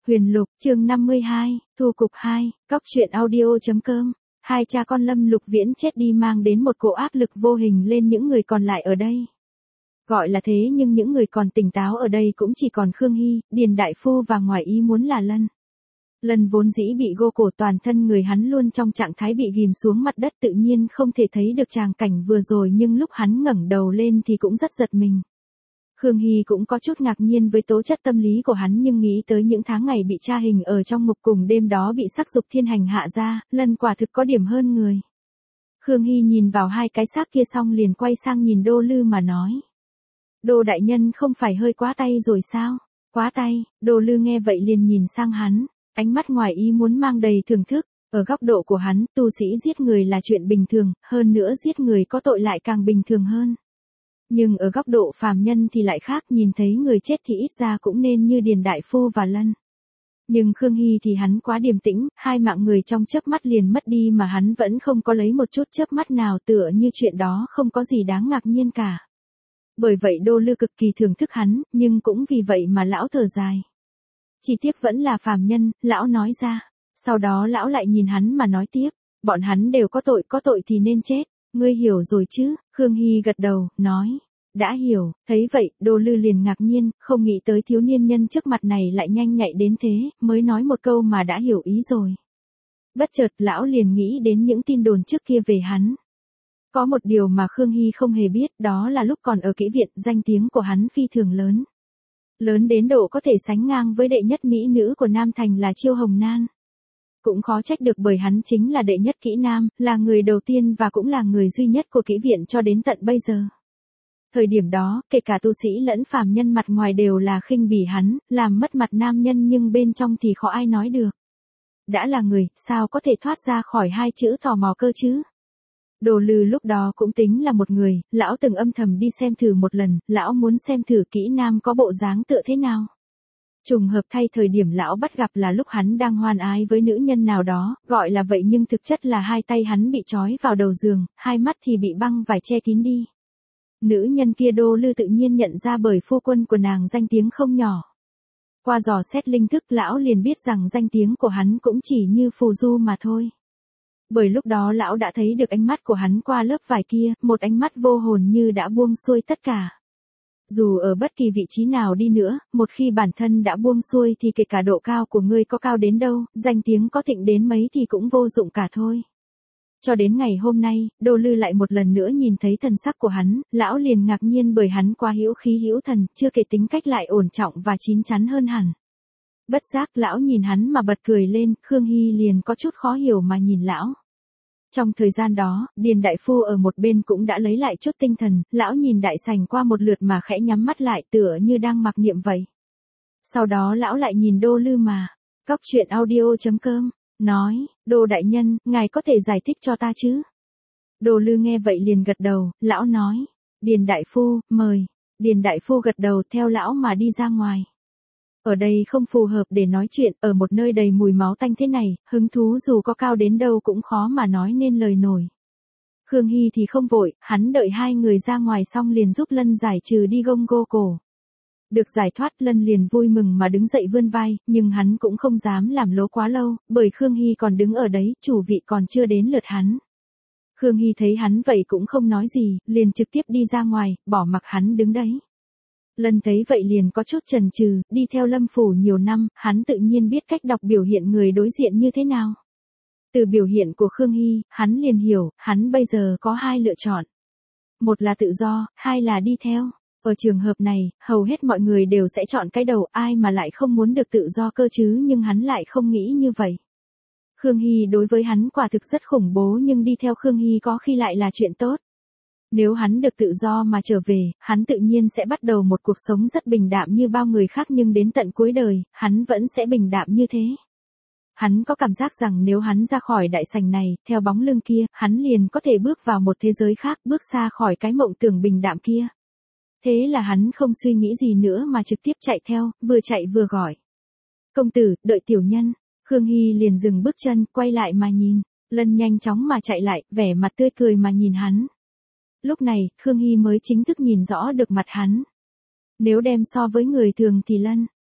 Huyền Lục, chương 52, Thu Cục 2, Cóc truyện audio.com. Hai cha con Lâm Lục Viễn chết đi mang đến một cỗ áp lực vô hình lên những người còn lại ở đây. Gọi là thế nhưng những người còn tỉnh táo ở đây cũng chỉ còn Khương Hy, Điền Đại Phu và ngoài ý muốn là Lân. Lân vốn dĩ bị gô cổ, toàn thân người hắn luôn trong trạng thái bị ghim xuống mặt đất, tự nhiên không thể thấy được tràng cảnh vừa rồi, nhưng lúc hắn ngẩng đầu lên thì cũng rất giật mình. Khương Hy cũng có chút ngạc nhiên với tố chất tâm lý của hắn, nhưng nghĩ tới những tháng ngày bị tra hình ở trong ngục cùng đêm đó bị sắc dục thiên hành hạ ra, Lân quả thực có điểm hơn người. Khương Hy nhìn vào hai cái xác kia xong liền quay sang nhìn Đô Lư mà nói. Đô đại nhân không phải hơi quá tay rồi sao? Quá tay. Đô Lư nghe vậy liền nhìn sang hắn, ánh mắt ngoài ý muốn mang đầy thưởng thức. Ở góc độ của hắn, tu sĩ giết người là chuyện bình thường, hơn nữa giết người có tội lại càng bình thường hơn. Nhưng ở góc độ phàm nhân thì lại khác, nhìn thấy người chết thì ít ra cũng nên như Điền Đại Phu và Lân. Nhưng Khương Hy thì hắn quá điềm tĩnh, hai mạng người trong chớp mắt liền mất đi mà hắn vẫn không có lấy một chút chớp mắt nào, tựa như chuyện đó không có gì đáng ngạc nhiên cả. Bởi vậy Đô Lư cực kỳ thưởng thức hắn, nhưng cũng vì vậy mà lão thở dài. Chỉ tiếc vẫn là phàm nhân, lão nói ra. Sau đó lão lại nhìn hắn mà nói tiếp, bọn hắn đều có tội thì nên chết. Ngươi hiểu rồi chứ? Khương Hy gật đầu, nói. Đã hiểu. Thấy vậy, Đô Lư liền ngạc nhiên, không nghĩ tới thiếu niên nhân trước mặt này lại nhanh nhạy đến thế, mới nói một câu mà đã hiểu ý rồi. Bất chợt lão liền nghĩ đến những tin đồn trước kia về hắn. Có một điều mà Khương Hy không hề biết, đó là lúc còn ở kỹ viện, danh tiếng của hắn phi thường lớn. Lớn đến độ có thể sánh ngang với đệ nhất mỹ nữ của Nam Thành là Chiêu Hồng Nan. Cũng khó trách được, bởi hắn chính là đệ nhất kỹ nam, là người đầu tiên và cũng là người duy nhất của kỹ viện cho đến tận bây giờ. Thời điểm đó, kể cả tu sĩ lẫn phàm nhân mặt ngoài đều là khinh bỉ hắn, làm mất mặt nam nhân, nhưng bên trong thì khó ai nói được. Đã là người, sao có thể thoát ra khỏi hai chữ tò mò cơ chứ? Đồ Lư lúc đó cũng tính là một người, lão từng âm thầm đi xem thử một lần, lão muốn xem thử kỹ nam có bộ dáng tựa thế nào. Trùng hợp thay, thời điểm lão bắt gặp là lúc hắn đang hoan ái với nữ nhân nào đó, gọi là vậy nhưng thực chất là hai tay hắn bị trói vào đầu giường, hai mắt thì bị băng vải che kín đi. Nữ nhân kia Đô Lư tự nhiên nhận ra, bởi phu quân của nàng danh tiếng không nhỏ. Qua dò xét linh thức, lão liền biết rằng danh tiếng của hắn cũng chỉ như phù du mà thôi. Bởi lúc đó lão đã thấy được ánh mắt của hắn qua lớp vải kia, một ánh mắt vô hồn như đã buông xuôi tất cả. Dù ở bất kỳ vị trí nào đi nữa, một khi bản thân đã buông xuôi thì kể cả độ cao của ngươi có cao đến đâu, danh tiếng có thịnh đến mấy thì cũng vô dụng cả thôi. Cho đến ngày hôm nay, Đô Lư lại một lần nữa nhìn thấy thần sắc của hắn, lão liền ngạc nhiên bởi hắn quá hữu khí hữu thần, chưa kể tính cách lại ổn trọng và chín chắn hơn hẳn. Bất giác lão nhìn hắn mà bật cười lên, Khương Hy liền có chút khó hiểu mà nhìn lão. Trong thời gian đó, Điền Đại Phu ở một bên cũng đã lấy lại chút tinh thần, lão nhìn đại sảnh qua một lượt mà khẽ nhắm mắt lại, tựa như đang mặc niệm vậy. Sau đó lão lại nhìn Đô Lư mà. Cóc truyện audio.com, nói, Đô đại nhân, ngài có thể giải thích cho ta chứ? Đô Lư nghe vậy liền gật đầu, lão nói, Điền Đại Phu, mời. Điền Đại Phu gật đầu theo lão mà đi ra ngoài. Ở đây không phù hợp để nói chuyện, ở một nơi đầy mùi máu tanh thế này, hứng thú dù có cao đến đâu cũng khó mà nói nên lời nổi. Khương Hy thì không vội, hắn đợi hai người ra ngoài xong liền giúp Lân giải trừ đi gông gô cổ. Được giải thoát, Lân liền vui mừng mà đứng dậy vươn vai, nhưng hắn cũng không dám làm lố quá lâu, bởi Khương Hy còn đứng ở đấy, chủ vị còn chưa đến lượt hắn. Khương Hy thấy hắn vậy cũng không nói gì, liền trực tiếp đi ra ngoài, bỏ mặc hắn đứng đấy. Lân thấy vậy liền có chút chần chừ, đi theo Lâm phủ nhiều năm, hắn tự nhiên biết cách đọc biểu hiện người đối diện như thế nào. Từ biểu hiện của Khương Hy, hắn liền hiểu, hắn bây giờ có hai lựa chọn. Một là tự do, hai là đi theo. Ở trường hợp này, hầu hết mọi người đều sẽ chọn cái đầu, ai mà lại không muốn được tự do cơ chứ, nhưng hắn lại không nghĩ như vậy. Khương Hy đối với hắn quả thực rất khủng bố, nhưng đi theo Khương Hy có khi lại là chuyện tốt. Nếu hắn được tự do mà trở về, hắn tự nhiên sẽ bắt đầu một cuộc sống rất bình đạm như bao người khác, nhưng đến tận cuối đời, hắn vẫn sẽ bình đạm như thế. Hắn có cảm giác rằng nếu hắn ra khỏi đại sảnh này, theo bóng lưng kia, hắn liền có thể bước vào một thế giới khác, bước xa khỏi cái mộng tưởng bình đạm kia. Thế là hắn không suy nghĩ gì nữa mà trực tiếp chạy theo, vừa chạy vừa gọi. Công tử, đợi tiểu nhân. Khương Hy liền dừng bước chân, quay lại mà nhìn. Lân nhanh chóng mà chạy lại, vẻ mặt tươi cười mà nhìn hắn. Lúc này, Khương Hy mới chính thức nhìn rõ được mặt hắn. Nếu đem so với người thường thì Lân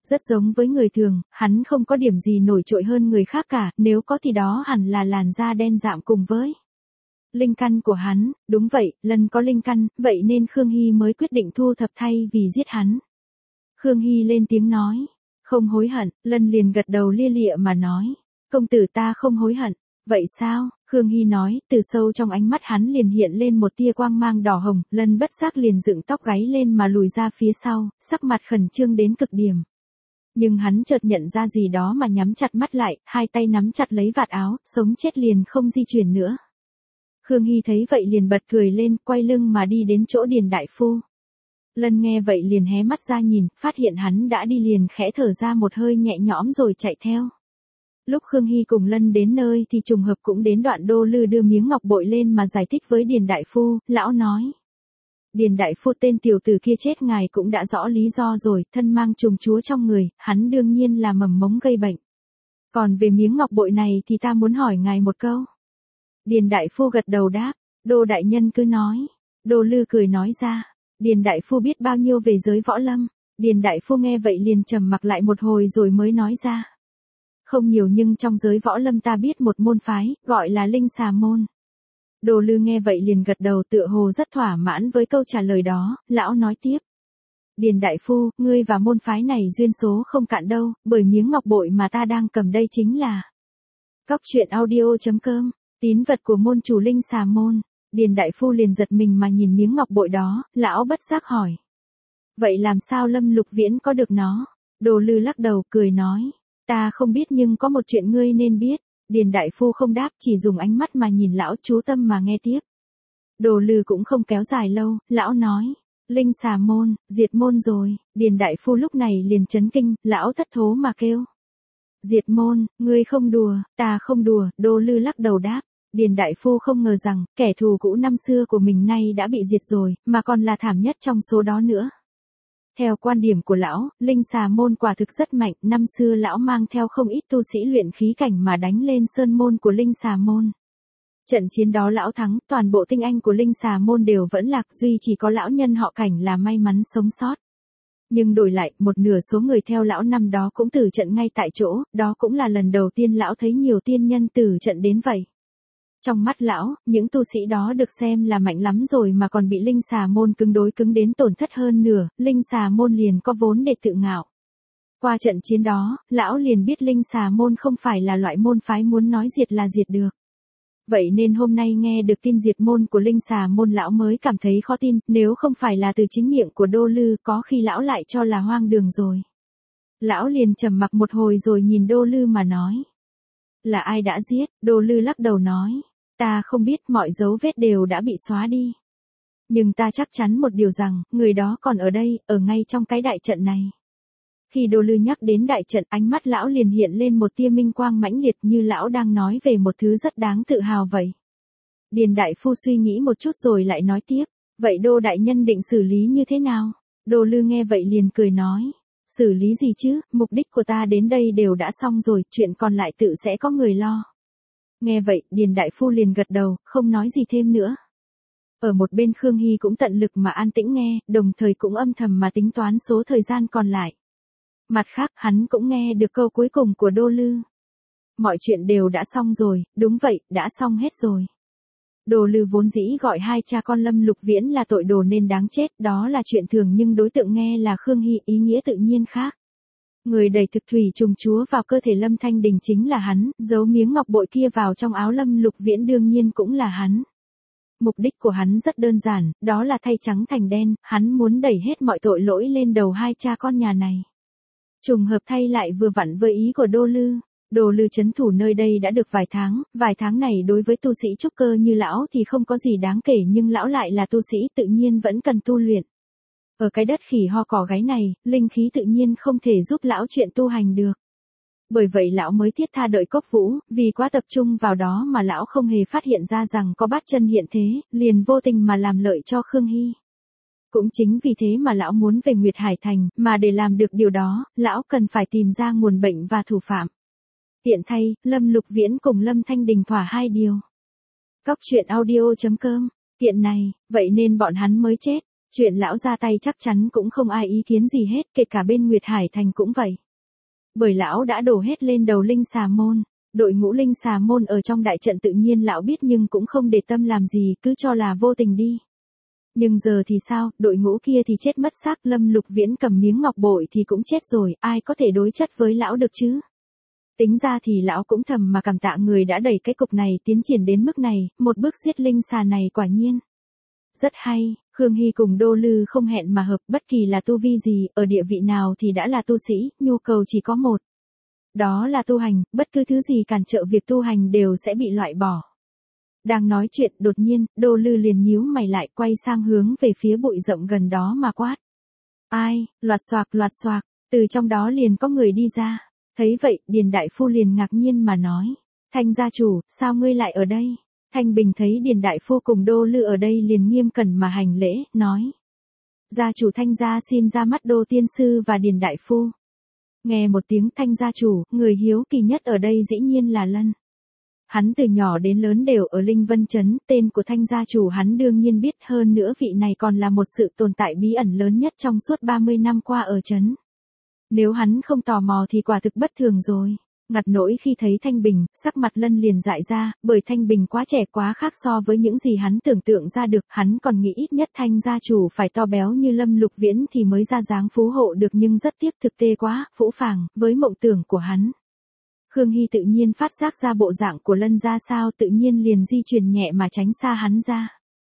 Rất giống với người thường, hắn không có điểm gì nổi trội hơn người khác cả, nếu có thì đó hẳn là làn da đen rạm cùng với linh căn của hắn, đúng vậy, Lân có linh căn, vậy nên Khương Hy mới quyết định thu thập thay vì giết hắn. Khương Hy lên tiếng nói, không hối hận, Lân liền gật đầu lia lịa mà nói, công tử ta không hối hận, vậy sao, Khương Hy nói, từ sâu trong ánh mắt hắn liền hiện lên một tia quang mang đỏ hồng, Lân bất giác liền dựng tóc gáy lên mà lùi ra phía sau, sắc mặt khẩn trương đến cực điểm. Nhưng hắn chợt nhận ra gì đó mà nhắm chặt mắt lại, hai tay nắm chặt lấy vạt áo, sống chết liền không di chuyển nữa. Khương Hy thấy vậy liền bật cười lên, quay lưng mà đi đến chỗ Điền đại phu. Lân nghe vậy liền hé mắt ra nhìn, phát hiện hắn đã đi liền khẽ thở ra một hơi nhẹ nhõm rồi chạy theo. Lúc Khương Hy cùng Lân đến nơi thì trùng hợp cũng đến đoạn Đô Lư đưa miếng ngọc bội lên mà giải thích với Điền đại phu, lão nói. Điền đại phu tên tiểu tử kia chết ngài cũng đã rõ lý do rồi, thân mang trùng chúa trong người, hắn đương nhiên là mầm mống gây bệnh. Còn về miếng ngọc bội này thì ta muốn hỏi ngài một câu. Điền đại phu gật đầu đáp, Đô đại nhân cứ nói. Đô Lư cười nói ra, Điền đại phu biết bao nhiêu về giới võ lâm. Điền đại phu nghe vậy liền trầm mặc lại một hồi rồi mới nói ra. Không nhiều nhưng trong giới võ lâm ta biết một môn phái, gọi là Linh Xà môn. Đô Lư nghe vậy liền gật đầu tựa hồ rất thỏa mãn với câu trả lời đó, lão nói tiếp. Điền đại phu, ngươi và môn phái này duyên số không cạn đâu, bởi miếng ngọc bội mà ta đang cầm đây chính là Cóc truyện audio.com, tín vật của môn chủ Linh Xà môn. Điền đại phu liền giật mình mà nhìn miếng ngọc bội đó, lão bất giác hỏi. Vậy làm sao Lâm Lục Viễn có được nó? Đô Lư lắc đầu cười nói. Ta không biết nhưng có một chuyện ngươi nên biết. Điền đại phu không đáp chỉ dùng ánh mắt mà nhìn lão chú tâm mà nghe tiếp. Đô Lư cũng không kéo dài lâu, lão nói. Linh Xà môn, diệt môn rồi. Điền đại phu lúc này liền chấn kinh, lão thất thố mà kêu. Diệt môn, ngươi không đùa, ta không đùa, Đô Lư lắc đầu đáp. Điền đại phu không ngờ rằng, kẻ thù cũ năm xưa của mình nay đã bị diệt rồi, mà còn là thảm nhất trong số đó nữa. Theo quan điểm của lão, Linh Xà môn quả thực rất mạnh, năm xưa lão mang theo không ít tu sĩ luyện khí cảnh mà đánh lên sơn môn của Linh Xà môn. Trận chiến đó lão thắng, toàn bộ tinh anh của Linh Xà môn đều vẫn lạc, duy chỉ có lão nhân họ Cảnh là may mắn sống sót. Nhưng đổi lại, một nửa số người theo lão năm đó cũng tử trận ngay tại chỗ, đó cũng là lần đầu tiên lão thấy nhiều tiên nhân tử trận đến vậy. Trong mắt lão, những tu sĩ đó được xem là mạnh lắm rồi mà còn bị Linh Xà môn cứng đối cứng đến tổn thất hơn nửa, Linh Xà môn liền có vốn để tự ngạo. Qua trận chiến đó, lão liền biết Linh Xà môn không phải là loại môn phái muốn nói diệt là diệt được. Vậy nên hôm nay nghe được tin diệt môn của Linh Xà môn lão mới cảm thấy khó tin, nếu không phải là từ chính miệng của Đô Lư có khi lão lại cho là hoang đường rồi. Lão liền trầm mặc một hồi rồi nhìn Đô Lư mà nói. Là ai đã giết? Đô Lư lắc đầu nói. Ta không biết, mọi dấu vết đều đã bị xóa đi. Nhưng ta chắc chắn một điều rằng, người đó còn ở đây, ở ngay trong cái đại trận này. Khi Đô Lư nhắc đến đại trận, ánh mắt lão liền hiện lên một tia minh quang mãnh liệt như lão đang nói về một thứ rất đáng tự hào vậy. Điền đại phu suy nghĩ một chút rồi lại nói tiếp, vậy Đô đại nhân định xử lý như thế nào? Đô Lư nghe vậy liền cười nói, xử lý gì chứ, mục đích của ta đến đây đều đã xong rồi, chuyện còn lại tự sẽ có người lo. Nghe vậy, Điền đại phu liền gật đầu, không nói gì thêm nữa. Ở một bên Khương Hy cũng tận lực mà an tĩnh nghe, đồng thời cũng âm thầm mà tính toán số thời gian còn lại. Mặt khác, hắn cũng nghe được câu cuối cùng của Đô Lư. Mọi chuyện đều đã xong rồi, đúng vậy, đã xong hết rồi. Đô Lư vốn dĩ gọi hai cha con Lâm Lục Viễn là tội đồ nên đáng chết, đó là chuyện thường nhưng đối tượng nghe là Khương Hy, ý nghĩa tự nhiên khác. Người đẩy thực thủy trùng chúa vào cơ thể Lâm Thanh Đình chính là hắn, giấu miếng ngọc bội kia vào trong áo Lâm Lục Viễn đương nhiên cũng là hắn. Mục đích của hắn rất đơn giản, đó là thay trắng thành đen, hắn muốn đẩy hết mọi tội lỗi lên đầu hai cha con nhà này. Trùng hợp thay lại vừa vặn với ý của Đô Lư. Đô Lư trấn thủ nơi đây đã được vài tháng này đối với tu sĩ trúc cơ như lão thì không có gì đáng kể nhưng lão lại là tu sĩ tự nhiên vẫn cần tu luyện. Ở cái đất khỉ ho cỏ gáy này, linh khí tự nhiên không thể giúp lão chuyện tu hành được. Bởi vậy lão mới thiết tha đợi Cốc Vũ, vì quá tập trung vào đó mà lão không hề phát hiện ra rằng có bát chân hiện thế, liền vô tình mà làm lợi cho Khương Hy. Cũng chính vì thế mà lão muốn về Nguyệt Hải Thành, mà để làm được điều đó, lão cần phải tìm ra nguồn bệnh và thủ phạm. Tiện thay, Lâm Lục Viễn cùng Lâm Thanh Đình thỏa hai điều. Cóc truyện audio.com, tiện này, vậy nên bọn hắn mới chết. Chuyện lão ra tay chắc chắn cũng không ai ý kiến gì hết, kể cả bên Nguyệt Hải Thành cũng vậy. Bởi lão đã đổ hết lên đầu Linh Xà Môn. Đội ngũ Linh Xà Môn ở trong đại trận tự nhiên lão biết nhưng cũng không để tâm làm gì, cứ cho là vô tình đi. Nhưng giờ thì sao, đội ngũ kia thì chết mất xác, Lâm Lục Viễn cầm miếng ngọc bội thì cũng chết rồi, ai có thể đối chất với lão được chứ? Tính ra thì lão cũng thầm mà cảm tạ người đã đẩy cái cục này tiến triển đến mức này, một bước giết linh xà này quả nhiên rất hay. Khương Hy cùng Đô Lư không hẹn mà hợp, bất kỳ là tu vi gì, ở địa vị nào thì đã là tu sĩ, nhu cầu chỉ có một. Đó là tu hành, bất cứ thứ gì cản trở việc tu hành đều sẽ bị loại bỏ. Đang nói chuyện, đột nhiên, Đô Lư liền nhíu mày lại, quay sang hướng về phía bụi rậm gần đó mà quát. Ai, loạt xoạc, từ trong đó liền có người đi ra. Thấy vậy, Điền Đại Phu liền ngạc nhiên mà nói. Thanh gia chủ, sao ngươi lại ở đây? Thanh Bình thấy Điền Đại Phu cùng Đô Lư ở đây liền nghiêm cẩn mà hành lễ, nói. Gia chủ Thanh gia xin ra mắt Đô Tiên Sư và Điền Đại Phu. Nghe một tiếng Thanh gia chủ, người hiếu kỳ nhất ở đây dĩ nhiên là Lân. Hắn từ nhỏ đến lớn đều ở Linh Vân Trấn, tên của Thanh gia chủ hắn đương nhiên biết, hơn nữa vị này còn là một sự tồn tại bí ẩn lớn nhất trong suốt 30 năm qua ở trấn. Nếu hắn không tò mò thì quả thực bất thường rồi. Ngặt nỗi khi thấy Thanh Bình, sắc mặt Lân liền dại ra, bởi Thanh Bình quá trẻ quá khác so với những gì hắn tưởng tượng ra được, hắn còn nghĩ ít nhất Thanh gia chủ phải to béo như Lâm Lục Viễn thì mới ra dáng phú hộ được, nhưng rất tiếc thực tế quá, phũ phàng, với mộng tưởng của hắn. Khương Hy tự nhiên phát giác ra bộ dạng của Lân ra sao, tự nhiên liền di chuyển nhẹ mà tránh xa hắn ra.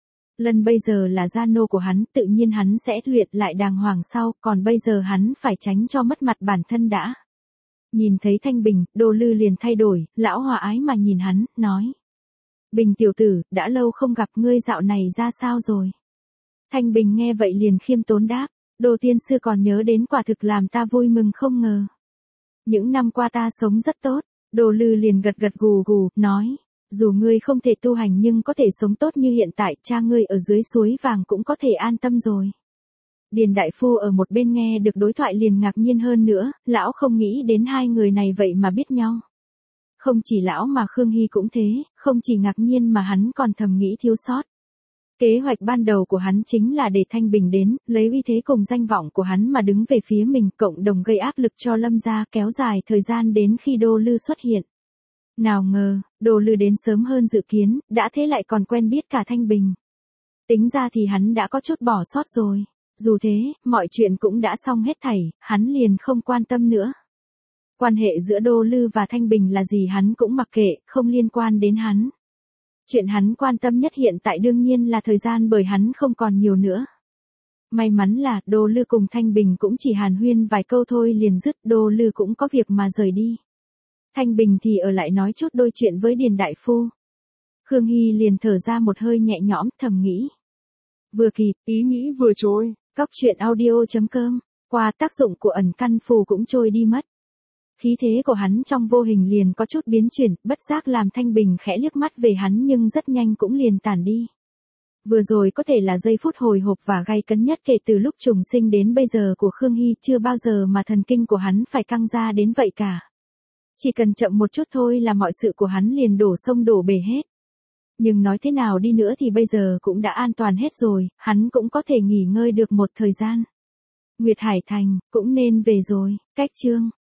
Lân bây giờ là gia nô của hắn, tự nhiên hắn sẽ luyện lại đàng hoàng sau, còn bây giờ hắn phải tránh cho mất mặt bản thân đã. Nhìn thấy Thanh Bình, Đô Lư liền thay đổi, lão hòa ái mà nhìn hắn, nói. Bình tiểu tử, đã lâu không gặp, ngươi dạo này ra sao rồi? Thanh Bình nghe vậy liền khiêm tốn đáp, Đô Tiên Sư còn nhớ đến, quả thực làm ta vui mừng không ngờ. Những năm qua ta sống rất tốt. Đô Lư liền gật gù gù, nói. Dù ngươi không thể tu hành nhưng có thể sống tốt như hiện tại, cha ngươi ở dưới suối vàng cũng có thể an tâm rồi. Điền Đại Phu ở một bên nghe được đối thoại liền ngạc nhiên hơn nữa, lão không nghĩ đến hai người này vậy mà biết nhau. Không chỉ lão mà Khương Hy cũng thế, không chỉ ngạc nhiên mà hắn còn thầm nghĩ thiếu sót. Kế hoạch ban đầu của hắn chính là để Thanh Bình đến, lấy uy thế cùng danh vọng của hắn mà đứng về phía mình, cộng đồng gây áp lực cho Lâm gia, kéo dài thời gian đến khi Đô Lư xuất hiện. Nào ngờ, Đô Lư đến sớm hơn dự kiến, đã thế lại còn quen biết cả Thanh Bình. Tính ra thì hắn đã có chút bỏ sót rồi. Dù thế, mọi chuyện cũng đã xong hết thảy, hắn liền không quan tâm nữa. Quan hệ giữa Đô Lư và Thanh Bình là gì hắn cũng mặc kệ, không liên quan đến hắn. Chuyện hắn quan tâm nhất hiện tại đương nhiên là thời gian, bởi hắn không còn nhiều nữa. May mắn là Đô Lư cùng Thanh Bình cũng chỉ hàn huyên vài câu thôi liền dứt, Đô Lư cũng có việc mà rời đi. Thanh Bình thì ở lại nói chút đôi chuyện với Điền Đại Phu. Khương Hy liền thở ra một hơi nhẹ nhõm, thầm nghĩ. Vừa kịp, ý nghĩ vừa trôi. Cóc truyện audio.com, qua tác dụng của ẩn căn phù cũng trôi đi mất. Khí thế của hắn trong vô hình liền có chút biến chuyển, bất giác làm Thanh Bình khẽ liếc mắt về hắn nhưng rất nhanh cũng liền tản đi. Vừa rồi có thể là giây phút hồi hộp và gay cấn nhất kể từ lúc trùng sinh đến bây giờ của Khương Hy, chưa bao giờ mà thần kinh của hắn phải căng ra đến vậy cả. Chỉ cần chậm một chút thôi là mọi sự của hắn liền đổ sông đổ bể hết. Nhưng nói thế nào đi nữa thì bây giờ cũng đã an toàn hết rồi, hắn cũng có thể nghỉ ngơi được một thời gian. Nguyệt Hải Thành, cũng nên về rồi, cách chương.